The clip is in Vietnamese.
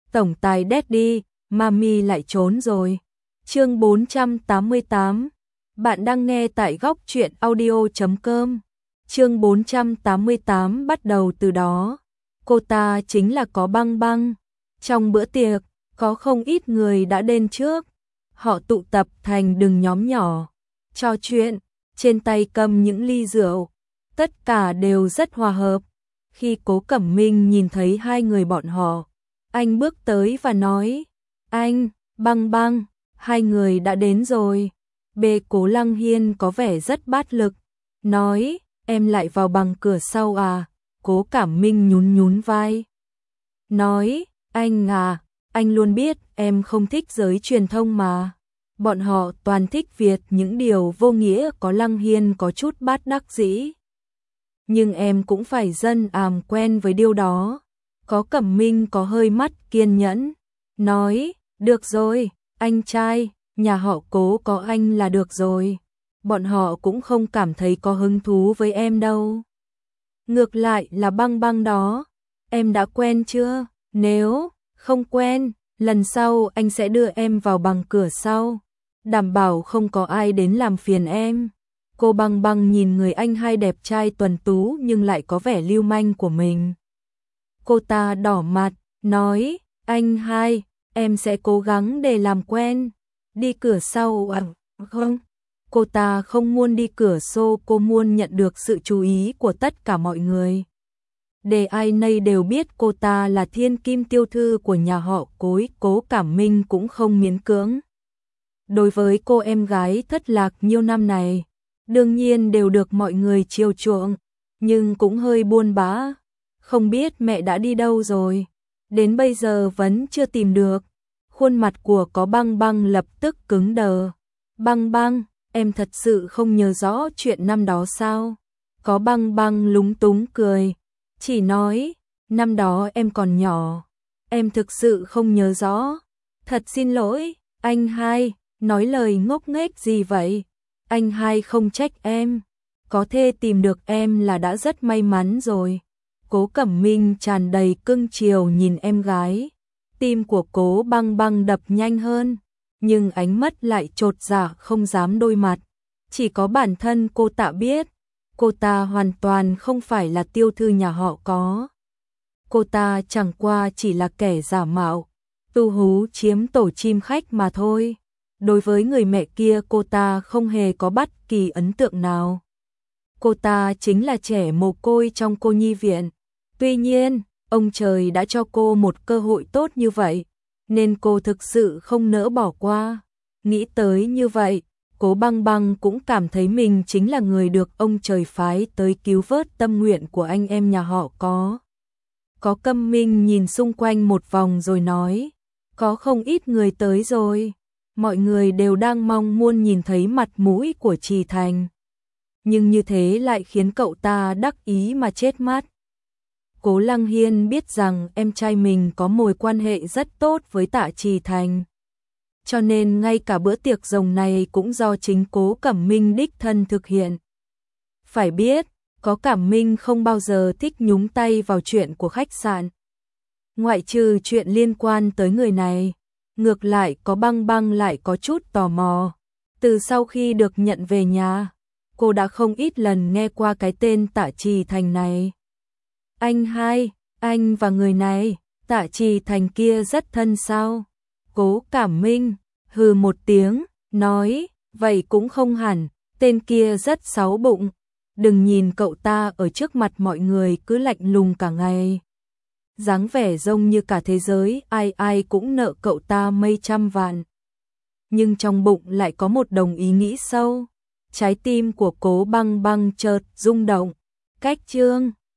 tổng tài Daddy, Mami lại trốn rồi. Chương 488. Bạn đang nghe tại góc truyện audio.com. Chương 488 bắt đầu từ đó. Cô ta chính là Có Băng Băng. Trong bữa tiệc, có không ít người đã đến trước. Họ tụ tập thành từng nhóm nhỏ, trò chuyện, trên tay cầm những ly rượu. Tất cả đều rất hòa hợp. Khi Cố Cẩm Minh nhìn thấy hai người bọn họ, anh bước tới và nói: "Anh, Băng Băng, hai người đã đến rồi." Bê Cố Lăng Hiên có vẻ rất bát lực, nói: "Em lại vào bằng cửa sau à?" Cố Cẩm Minh nhún nhún vai, nói: "Anh à, anh luôn biết em không thích giới truyền thông mà. Bọn họ toàn thích Việt những điều vô nghĩa." Có Lăng Hiên có chút bát đắc dĩ. "Nhưng em cũng phải dần quen với điều đó." Có Cẩm Minh có hơi mắt kiên nhẫn, nói: "Được rồi, anh trai, nhà họ Cố có anh là được rồi. Bọn họ cũng không cảm thấy có hứng thú với em đâu. Ngược lại là Băng Băng đó, em đã quen chưa? Nếu không quen, lần sau anh sẽ đưa em vào bằng cửa sau, đảm bảo không có ai đến làm phiền em." Cô Băng Băng nhìn người anh hai đẹp trai tuấn tú nhưng lại có vẻ lưu manh của mình. Cô ta đỏ mặt, nói: "Anh hai, em sẽ cố gắng để làm quen. Đi cửa sau à?" "Không." Cô ta không muốn đi cửa sau, cô muốn nhận được sự chú ý của tất cả mọi người. Để ai nấy đều biết cô ta là thiên kim tiểu thư của nhà họ Cố. Cố Cẩm Minh cũng không miễn cưỡng. Đối với cô em gái thất lạc nhiều năm này, đương nhiên đều được mọi người chiều chuộng, nhưng cũng hơi buồn bã. Không biết mẹ đã đi đâu rồi, đến bây giờ vẫn chưa tìm được. Khuôn mặt của Có Băng Băng lập tức cứng đờ. "Băng Băng, em thật sự không nhớ rõ chuyện năm đó sao?" Có Băng Băng lúng túng cười, chỉ nói: "Năm đó em còn nhỏ, em thực sự không nhớ rõ. Thật xin lỗi, anh hai, nói lời ngốc nghếch gì vậy? Anh hai không trách em, có thể tìm được em là đã rất may mắn rồi." Cố Cẩm Minh tràn đầy cưng chiều nhìn em gái. Tim của Cố Băng Băng đập nhanh hơn, nhưng ánh mắt lại chột dạ không dám đối mặt. Chỉ có bản thân cô ta biết, cô ta hoàn toàn không phải là tiểu thư nhà họ Có. Cô ta chẳng qua chỉ là kẻ giả mạo, tu hú chiếm tổ chim khách mà thôi. Đối với người mẹ kia cô ta không hề có bất kỳ ấn tượng nào. Cô ta chính là trẻ mồ côi trong cô nhi viện. Tuy nhiên, ông trời đã cho cô một cơ hội tốt như vậy, nên cô thực sự không nỡ bỏ qua. Nghĩ tới như vậy, Cố Băng Băng cũng cảm thấy mình chính là người được ông trời phái tới cứu vớt tâm nguyện của anh em nhà họ Có. Có Cẩm Minh nhìn xung quanh một vòng rồi nói: "Có không ít người tới rồi. Mọi người đều đang mong muốn nhìn thấy mặt mũi của Trì Thành. Nhưng như thế lại khiến cậu ta đắc ý mà chết mắt." Cố Lăng Hiên biết rằng em trai mình có mối quan hệ rất tốt với Tạ Trì Thành, cho nên ngay cả bữa tiệc rồng này cũng do chính Cố Cẩm Minh đích thân thực hiện. Phải biết, Có Cẩm Minh không bao giờ thích nhúng tay vào chuyện của khách sạn, ngoại trừ chuyện liên quan tới người này. Ngược lại Có Băng Băng lại có chút tò mò. Từ sau khi được nhận về nhà, cô đã không ít lần nghe qua cái tên Tạ Trì Thành này. "Anh hai, anh và người này, Tạ Trì Thành kia rất thân sao?" Cố Cẩm Minh hừ một tiếng, nói: "Vậy cũng không hẳn, tên kia rất xấu bụng. Đừng nhìn cậu ta ở trước mặt mọi người cứ lạnh lùng cả ngày. Dáng vẻ giống như cả thế giới ai ai cũng nợ cậu ta mấy trăm vạn." Nhưng trong bụng lại có một đồng ý nghĩ sâu. Trái tim của Cố Băng Băng chợt rung động. Cách chương